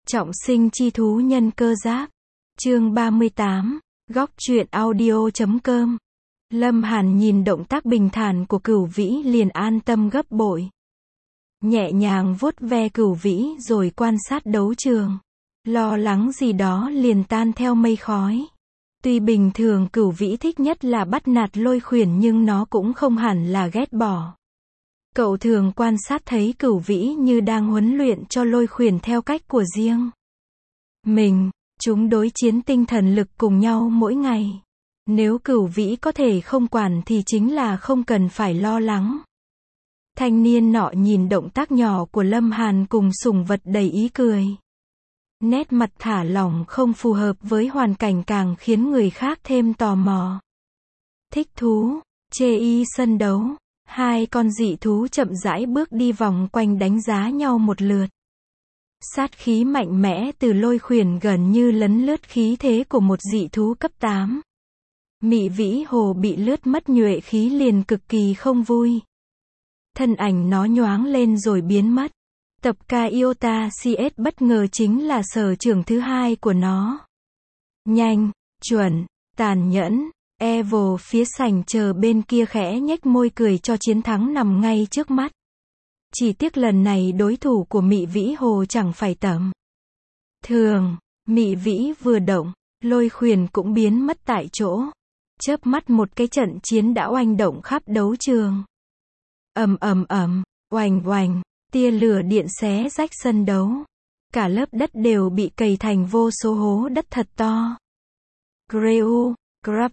Trọng sinh chi thú nhân cơ giáp. Chương 38, góc truyện audio.com. Lâm Hàn nhìn động tác bình thản của Cửu Vĩ liền an tâm gấp bội. Nhẹ nhàng vuốt ve Cửu Vĩ rồi quan sát đấu trường. Lo lắng gì đó liền tan theo mây khói. Tuy bình thường Cửu Vĩ thích nhất là bắt nạt Lôi Khuyển nhưng nó cũng không hẳn là ghét bỏ. Cậu thường quan sát thấy Cửu Vĩ như đang huấn luyện cho Lôi Khuyển theo cách của riêng mình. Chúng đối chiến tinh thần lực cùng nhau mỗi ngày. Nếu Cửu Vĩ có thể không quản thì chính là không cần phải lo lắng. Thanh niên nọ nhìn động tác nhỏ của Lâm Hàn cùng sủng vật đầy ý cười. Nét mặt thả lỏng không phù hợp với hoàn cảnh càng khiến người khác thêm tò mò. Thích thú, chê y sân đấu. Hai con dị thú chậm rãi bước đi vòng quanh đánh giá nhau một lượt. Sát khí mạnh mẽ từ Lôi Khuyển gần như lấn lướt khí thế của một dị thú cấp 8. Mị Vĩ Hồ bị lướt mất nhuệ khí liền cực kỳ không vui. Thân ảnh nó nhoáng lên rồi biến mất. Tập ca Iota CS bất ngờ chính là sở trường thứ hai của nó. Nhanh, chuẩn, tàn nhẫn. Evil phía sảnh chờ bên kia khẽ nhếch môi cười cho chiến thắng nằm ngay trước mắt. Chỉ tiếc lần này đối thủ của Mị Vĩ Hồ chẳng phải tầm thường. Mị Vĩ vừa động, Lôi Khuyển cũng biến mất tại chỗ. Chớp mắt một cái trận chiến đã oanh động khắp đấu trường. Ầm ầm ầm, oành oành, tia lửa điện xé rách sân đấu. Cả lớp đất đều bị cày thành vô số hố đất thật to. Greu, Grab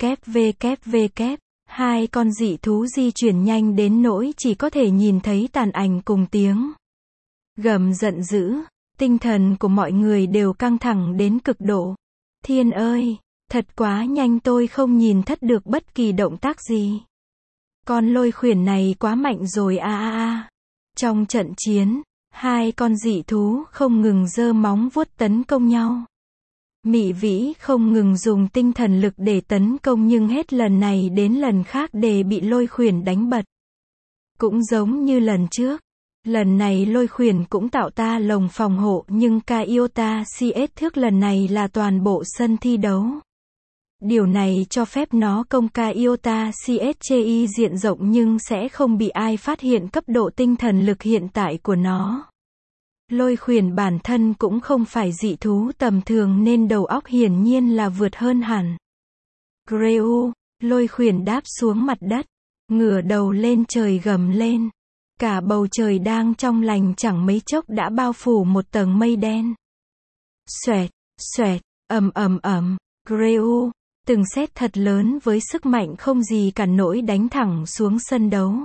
WWW. Hai con dị thú di chuyển nhanh đến nỗi chỉ có thể nhìn thấy tàn ảnh cùng tiếng gầm giận dữ. Tinh thần của mọi người đều căng thẳng đến cực độ. Thiên ơi, thật quá nhanh, tôi không nhìn thất được bất kỳ động tác gì. Con Lôi Khuyển này quá mạnh rồi a. Trong trận chiến, hai con dị thú không ngừng giơ móng vuốt tấn công nhau. Mị Vĩ không ngừng dùng tinh thần lực để tấn công nhưng hết lần này đến lần khác đều bị Lôi Khuyển đánh bật. Cũng giống như lần trước, lần này Lôi Khuyển cũng tạo ta lồng phòng hộ nhưng ca Iota CS thước lần này là toàn bộ sân thi đấu. Điều này cho phép nó công ca Iota CS chê diện rộng nhưng sẽ không bị ai phát hiện cấp độ tinh thần lực hiện tại của nó. Lôi Khuyển bản thân cũng không phải dị thú tầm thường nên đầu óc hiển nhiên là vượt hơn hẳn. Greu, Lôi Khuyển đáp xuống mặt đất, ngửa đầu lên trời gầm lên. Cả bầu trời đang trong lành chẳng mấy chốc đã bao phủ một tầng mây đen. Xoẹt, xoẹt, ầm ầm ầm, Greu, từng sét thật lớn với sức mạnh không gì cản nổi đánh thẳng xuống sân đấu.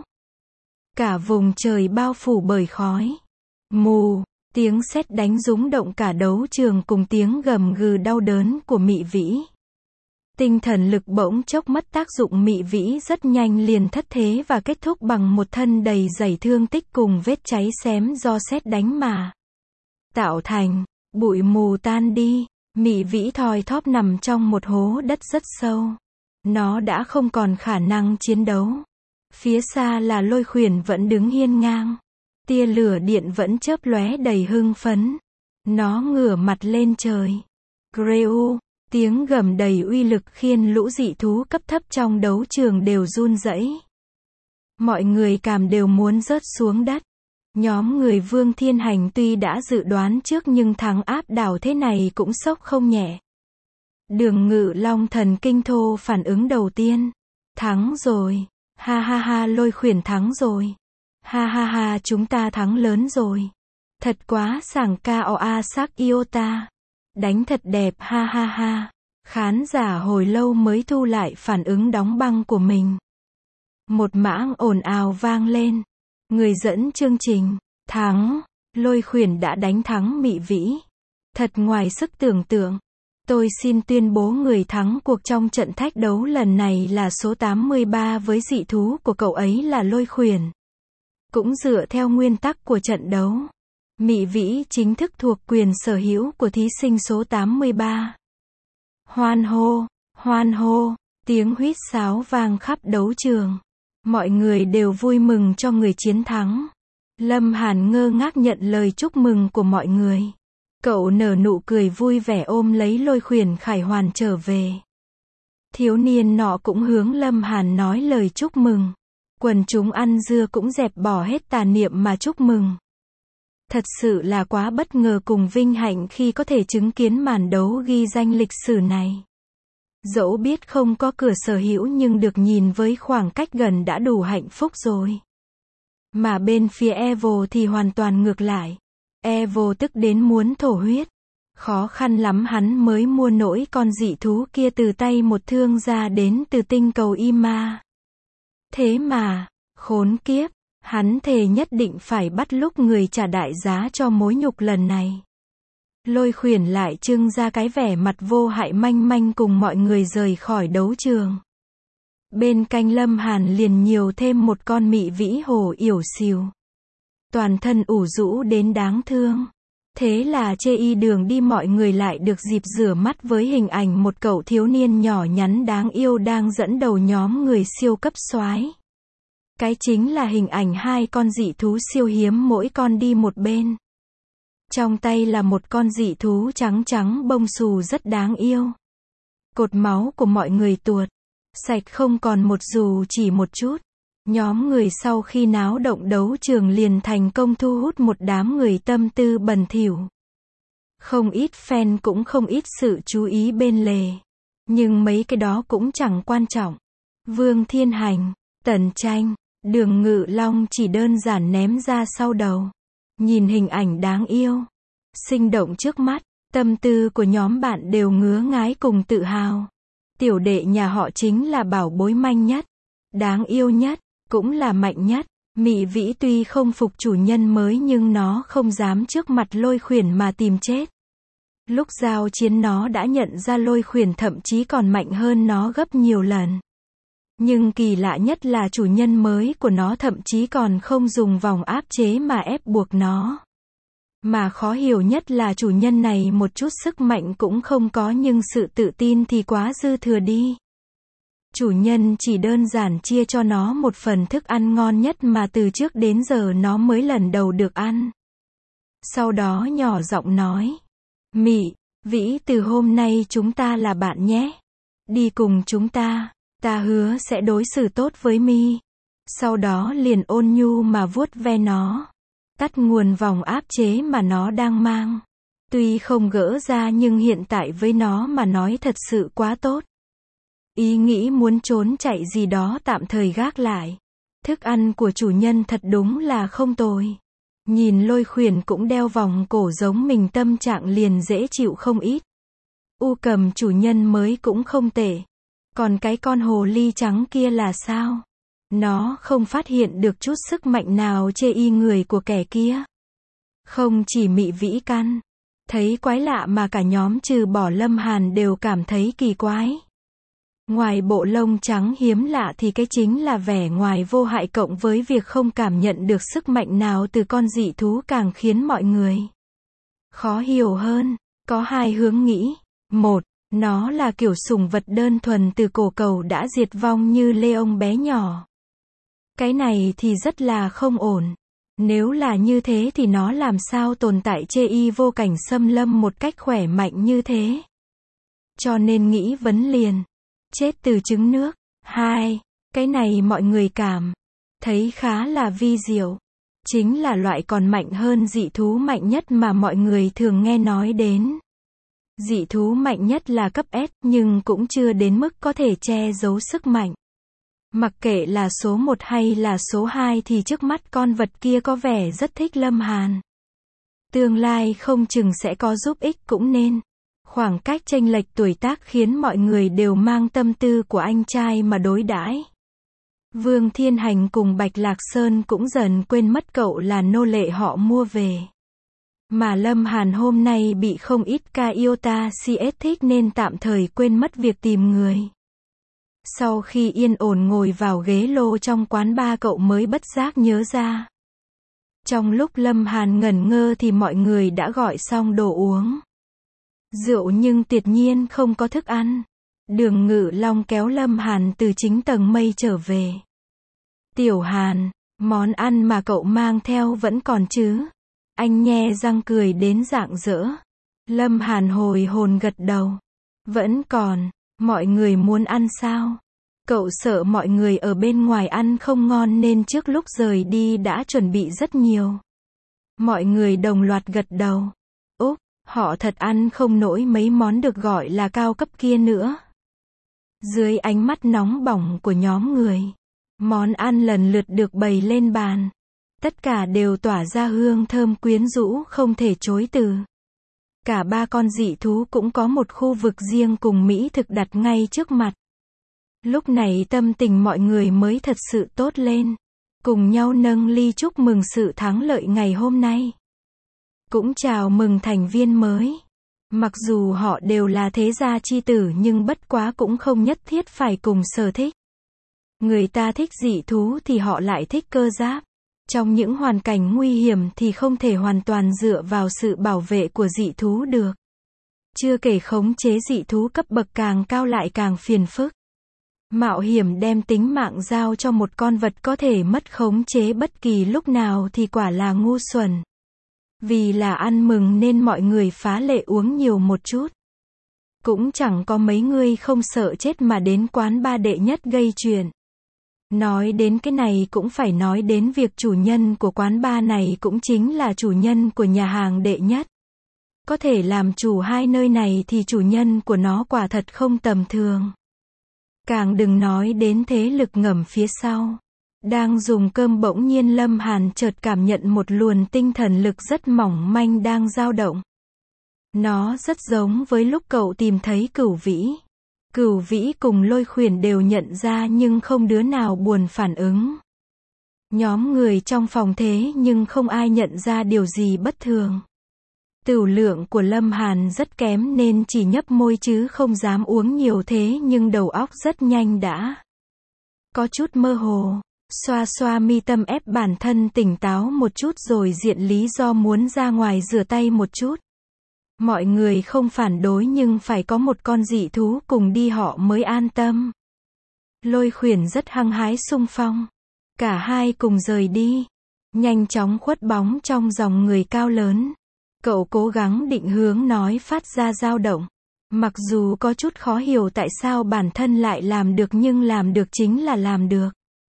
Cả vùng trời bao phủ bởi khói. Mù, tiếng sét đánh rúng động cả đấu trường cùng tiếng gầm gừ đau đớn của Mị Vĩ. Tinh thần lực bỗng chốc mất tác dụng, Mị Vĩ rất nhanh liền thất thế và kết thúc bằng một thân đầy dày thương tích cùng vết cháy xém do sét đánh mà tạo thành. Bụi mù tan đi, Mị Vĩ thoi thóp nằm trong một hố đất rất sâu. Nó đã không còn khả năng chiến đấu. Phía xa là Lôi Khuyển vẫn đứng hiên ngang. Tia lửa điện vẫn chớp lóe đầy hưng phấn. Nó ngửa mặt lên trời. Greu, tiếng gầm đầy uy lực khiến lũ dị thú cấp thấp trong đấu trường đều run rẩy. Mọi người cảm đều muốn rớt xuống đất. Nhóm người Vương Thiên Hành tuy đã dự đoán trước nhưng thắng áp đảo thế này cũng sốc không nhẹ. Đường Ngự Long thần kinh thô phản ứng đầu tiên. Thắng rồi. Ha ha ha, Lôi Khuyển thắng rồi. Ha ha ha, chúng ta thắng lớn rồi. Thật quá sảng, KOA sắc Iota. Đánh thật đẹp, ha ha ha. Khán giả hồi lâu mới thu lại phản ứng đóng băng của mình. Một mảng ồn ào vang lên. Người dẫn chương trình, thắng. Lôi Khuyển đã đánh thắng Mị Vĩ. Thật ngoài sức tưởng tượng. Tôi xin tuyên bố người thắng cuộc trong trận thách đấu lần này là số 83 với dị thú của cậu ấy là Lôi Khuyển. Cũng dựa theo nguyên tắc của trận đấu, Mị Vĩ chính thức thuộc quyền sở hữu của thí sinh số 83. Hoan hô, tiếng huýt sáo vang khắp đấu trường. Mọi người đều vui mừng cho người chiến thắng. Lâm Hàn ngơ ngác nhận lời chúc mừng của mọi người. Cậu nở nụ cười vui vẻ ôm lấy Lôi Khuyển khải hoàn trở về. Thiếu niên nọ cũng hướng Lâm Hàn nói lời chúc mừng. Quần chúng ăn dưa cũng dẹp bỏ hết tà niệm mà chúc mừng. Thật sự là quá bất ngờ cùng vinh hạnh khi có thể chứng kiến màn đấu ghi danh lịch sử này. Dẫu biết không có cửa sở hữu nhưng được nhìn với khoảng cách gần đã đủ hạnh phúc rồi. Mà bên phía Evo thì hoàn toàn ngược lại. Evo tức đến muốn thổ huyết. Khó khăn lắm hắn mới mua nổi con dị thú kia từ tay một thương gia đến từ tinh cầu Ima. Thế mà, khốn kiếp, hắn thề nhất định phải bắt lúc người trả đại giá cho mối nhục lần này. Lôi Khuyển lại trưng ra cái vẻ mặt vô hại manh manh cùng mọi người rời khỏi đấu trường. Bên cạnh Lâm Hàn liền nhiều thêm một con mị vĩ hồ yểu xìu. Toàn thân ủ rũ đến đáng thương. Thế là chê y đường đi mọi người lại được dịp rửa mắt với hình ảnh một cậu thiếu niên nhỏ nhắn đáng yêu đang dẫn đầu nhóm người siêu cấp soái. Cái chính là hình ảnh hai con dị thú siêu hiếm mỗi con đi một bên. Trong tay là một con dị thú trắng trắng bông xù rất đáng yêu. Cột máu của mọi người tuột sạch không còn một dù chỉ một chút. Nhóm người sau khi náo động đấu trường liền thành công thu hút một đám người tâm tư bẩn thỉu. Không ít fan cũng không ít sự chú ý bên lề. Nhưng mấy cái đó cũng chẳng quan trọng. Vương Thiên Hành, Tần Tranh, Đường Ngự Long chỉ đơn giản ném ra sau đầu. Nhìn hình ảnh đáng yêu, sinh động trước mắt, tâm tư của nhóm bạn đều ngứa ngái cùng tự hào. Tiểu đệ nhà họ chính là bảo bối manh nhất, đáng yêu nhất, cũng là mạnh nhất. Mị vĩ tuy không phục chủ nhân mới nhưng nó không dám trước mặt Lôi Khuyển mà tìm chết. Lúc giao chiến nó đã nhận ra Lôi Khuyển thậm chí còn mạnh hơn nó gấp nhiều lần. Nhưng kỳ lạ nhất là chủ nhân mới của nó thậm chí còn không dùng vòng áp chế mà ép buộc nó. Mà khó hiểu nhất là chủ nhân này một chút sức mạnh cũng không có nhưng sự tự tin thì quá dư thừa đi. Chủ nhân chỉ đơn giản chia cho nó một phần thức ăn ngon nhất mà từ trước đến giờ nó mới lần đầu được ăn. Sau đó nhỏ giọng nói. Mị, vĩ từ hôm nay chúng ta là bạn nhé. Đi cùng chúng ta. Ta hứa sẽ đối xử tốt với mi. Sau đó liền ôn nhu mà vuốt ve nó. Tắt nguồn vòng áp chế mà nó đang mang. Tuy không gỡ ra nhưng hiện tại với nó mà nói thật sự quá tốt. Ý nghĩ muốn trốn chạy gì đó tạm thời gác lại. Thức ăn của chủ nhân thật đúng là không tồi. Nhìn Lôi Khuyển cũng đeo vòng cổ giống mình tâm trạng liền dễ chịu không ít. U Cầm chủ nhân mới cũng không tệ. Còn cái con hồ ly trắng kia là sao? Nó không phát hiện được chút sức mạnh nào chê y người của kẻ kia. Không chỉ mị vĩ căn. Thấy quái lạ mà cả nhóm trừ bỏ Lâm Hàn đều cảm thấy kỳ quái. Ngoài bộ lông trắng hiếm lạ thì cái chính là vẻ ngoài vô hại cộng với việc không cảm nhận được sức mạnh nào từ con dị thú càng khiến mọi người khó hiểu hơn. Có hai hướng nghĩ. Một, nó là kiểu sủng vật đơn thuần từ cổ cầu đã diệt vong như Leon bé nhỏ. Cái này thì rất là không ổn. Nếu là như thế thì nó làm sao tồn tại chê y vô cảnh xâm lâm một cách khỏe mạnh như thế. Cho nên nghĩ vấn liền. Chết từ trứng nước. Hai, cái này mọi người cảm thấy khá là vi diệu. Chính là loại còn mạnh hơn dị thú mạnh nhất mà mọi người thường nghe nói đến. Dị thú mạnh nhất là cấp S nhưng cũng chưa đến mức có thể che giấu sức mạnh. Mặc kệ là số 1 hay là số 2 thì trước mắt con vật kia có vẻ rất thích Lâm Hàn. Tương lai không chừng sẽ có giúp ích cũng nên. Khoảng cách chênh lệch tuổi tác khiến mọi người đều mang tâm tư của anh trai mà đối đãi. Vương Thiên Hành cùng Bạch Lạc Sơn cũng dần quên mất cậu là nô lệ họ mua về. Mà Lâm Hàn hôm nay bị không ít ca yêu ta CS thích nên tạm thời quên mất việc tìm người. Sau khi yên ổn ngồi vào ghế lô trong quán bar cậu mới bất giác nhớ ra. Trong lúc Lâm Hàn ngẩn ngơ thì mọi người đã gọi xong đồ uống. Rượu nhưng tuyệt nhiên không có thức ăn. Đường Ngự Long kéo Lâm Hàn từ chính tầng mây trở về. Tiểu Hàn, món ăn mà cậu mang theo vẫn còn chứ? Anh nhe răng cười đến rạng rỡ. Lâm Hàn hồi hồn gật đầu. Vẫn còn, mọi người muốn ăn sao? Cậu sợ mọi người ở bên ngoài ăn không ngon nên trước lúc rời đi đã chuẩn bị rất nhiều. Mọi người đồng loạt gật đầu. Úc, họ thật ăn không nổi mấy món được gọi là cao cấp kia nữa. Dưới ánh mắt nóng bỏng của nhóm người, món ăn lần lượt được bày lên bàn. Tất cả đều tỏa ra hương thơm quyến rũ không thể chối từ. Cả ba con dị thú cũng có một khu vực riêng cùng mỹ thực đặt ngay trước mặt. Lúc này tâm tình mọi người mới thật sự tốt lên. Cùng nhau nâng ly chúc mừng sự thắng lợi ngày hôm nay. Cũng chào mừng thành viên mới. Mặc dù họ đều là thế gia chi tử nhưng bất quá cũng không nhất thiết phải cùng sở thích. Người ta thích dị thú thì họ lại thích cơ giáp. Trong những hoàn cảnh nguy hiểm thì không thể hoàn toàn dựa vào sự bảo vệ của dị thú được. Chưa kể khống chế dị thú cấp bậc càng cao lại càng phiền phức. Mạo hiểm đem tính mạng giao cho một con vật có thể mất khống chế bất kỳ lúc nào thì quả là ngu xuẩn. Vì là ăn mừng nên mọi người phá lệ uống nhiều một chút. Cũng chẳng có mấy người không sợ chết mà đến quán ba đệ nhất gây chuyện. Nói đến cái này cũng phải nói đến việc chủ nhân của quán bar này cũng chính là chủ nhân của nhà hàng đệ nhất. Có thể làm chủ hai nơi này thì chủ nhân của nó quả thật không tầm thường. Càng đừng nói đến thế lực ngầm phía sau. Đang dùng cơm bỗng nhiên Lâm Hàn chợt cảm nhận một luồng tinh thần lực rất mỏng manh đang dao động. Nó rất giống với lúc cậu tìm thấy Cửu Vĩ. Cửu Vĩ cùng Lôi Khuyển đều nhận ra nhưng không đứa nào buồn phản ứng. Nhóm người trong phòng thế nhưng không ai nhận ra điều gì bất thường. Tửu lượng của Lâm Hàn rất kém nên chỉ nhấp môi chứ không dám uống nhiều thế nhưng đầu óc rất nhanh đã có chút mơ hồ. Xoa xoa mi tâm ép bản thân tỉnh táo một chút rồi diện lý do muốn ra ngoài rửa tay một chút. Mọi người không phản đối nhưng phải có một con dị thú cùng đi họ mới an tâm. Lôi Khuyển rất hăng hái xung phong. Cả hai cùng rời đi. Nhanh chóng khuất bóng trong dòng người cao lớn. Cậu cố gắng định hướng nói phát ra dao động. Mặc dù có chút khó hiểu tại sao bản thân lại làm được nhưng làm được chính là làm được.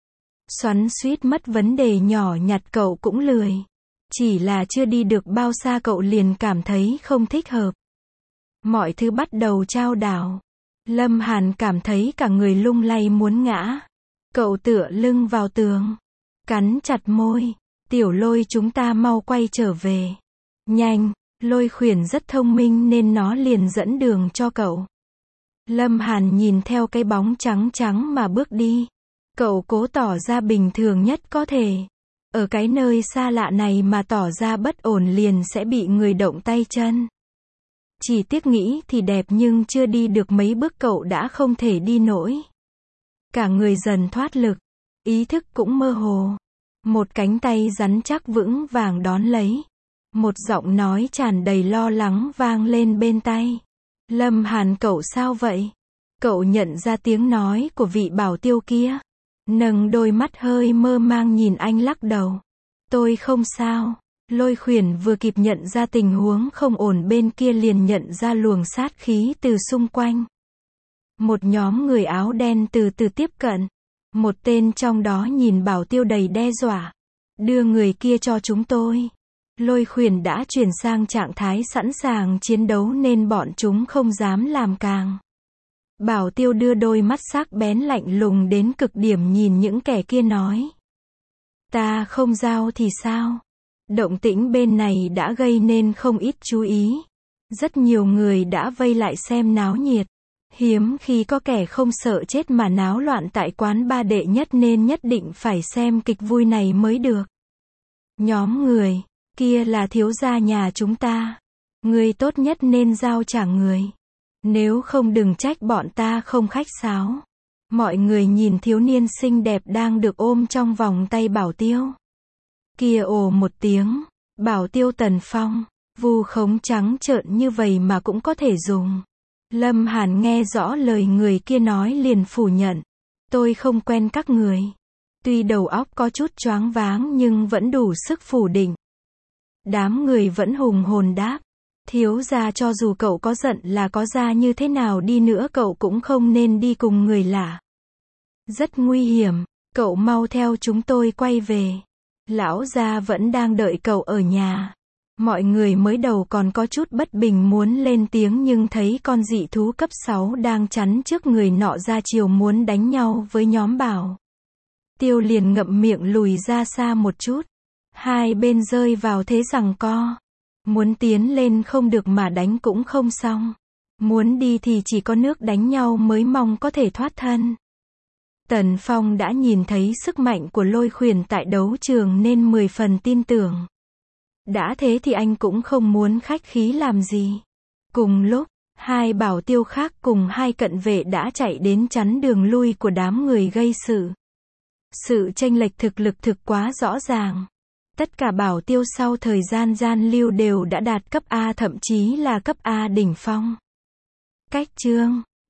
Xoắn xuýt mất vấn đề nhỏ nhặt cậu cũng lười. Chỉ là chưa đi được bao xa cậu liền cảm thấy không thích hợp. Mọi thứ bắt đầu chao đảo. Lâm Hàn cảm thấy cả người lung lay muốn ngã. Cậu tựa lưng vào tường. Cắn chặt môi. Tiểu Lôi chúng ta mau quay trở về. Nhanh, Lôi Khuyển rất thông minh nên nó liền dẫn đường cho cậu. Lâm Hàn nhìn theo cái bóng trắng trắng mà bước đi. Cậu cố tỏ ra bình thường nhất có thể. Ở cái nơi xa lạ này mà tỏ ra bất ổn liền sẽ bị người động tay chân. Chỉ tiếc nghĩ thì đẹp nhưng chưa đi được mấy bước cậu đã không thể đi nổi. Cả người dần thoát lực. Ý thức cũng mơ hồ. Một cánh tay rắn chắc vững vàng đón lấy. Một giọng nói tràn đầy lo lắng vang lên bên tai. Lâm Hàn cậu sao vậy? Cậu nhận ra tiếng nói của vị bảo tiêu kia. Nâng đôi mắt hơi mơ mang nhìn anh lắc đầu. Tôi không sao. Lôi Khuyển vừa kịp nhận ra tình huống không ổn bên kia liền nhận ra luồng sát khí từ xung quanh. Một nhóm người áo đen từ từ tiếp cận. Một tên trong đó nhìn bảo tiêu đầy đe dọa. Đưa người kia cho chúng tôi. Lôi Khuyển đã chuyển sang trạng thái sẵn sàng chiến đấu nên bọn chúng không dám làm càng. Bảo tiêu đưa đôi mắt sắc bén lạnh lùng đến cực điểm nhìn những kẻ kia nói. Ta không giao thì sao? Động tĩnh bên này đã gây nên không ít chú ý. Rất nhiều người đã vây lại xem náo nhiệt. Hiếm khi có kẻ không sợ chết mà náo loạn tại quán ba đệ nhất nên nhất định phải xem kịch vui này mới được. Nhóm người, kia là thiếu gia nhà chúng ta. Người tốt nhất nên giao trả người. Nếu không đừng trách bọn ta không khách sáo. Mọi người nhìn thiếu niên xinh đẹp đang được ôm trong vòng tay bảo tiêu. Kia ồ một tiếng. Bảo tiêu Tần Phong. Vu khống trắng trợn như vậy mà cũng có thể dùng. Lâm Hàn nghe rõ lời người kia nói liền phủ nhận. Tôi không quen các người. Tuy đầu óc có chút choáng váng nhưng vẫn đủ sức phủ định. Đám người vẫn hùng hồn đáp. Thiếu gia cho dù cậu có giận là có ra như thế nào đi nữa cậu cũng không nên đi cùng người lạ. Rất nguy hiểm, cậu mau theo chúng tôi quay về. Lão gia vẫn đang đợi cậu ở nhà. Mọi người mới đầu còn có chút bất bình muốn lên tiếng nhưng thấy con dị thú cấp 6 đang chắn trước người nọ ra chiều muốn đánh nhau với nhóm Bảo Tiêu liền ngậm miệng lùi ra xa một chút. Hai bên rơi vào thế giằng co. Muốn tiến lên không được mà đánh cũng không xong. Muốn đi thì chỉ có nước đánh nhau mới mong có thể thoát thân. Tần Phong đã nhìn thấy sức mạnh của Lôi Khuyển tại đấu trường nên 10 phần tin tưởng. Đã thế thì anh cũng không muốn khách khí làm gì. Cùng lúc, hai Bảo Tiêu khác cùng hai cận vệ đã chạy đến chắn đường lui của đám người gây sự. Sự chênh lệch thực lực thực quá rõ ràng. Tất cả Bảo Tiêu sau thời gian gian lưu đều đã đạt cấp A thậm chí là cấp A đỉnh phong. Cách chương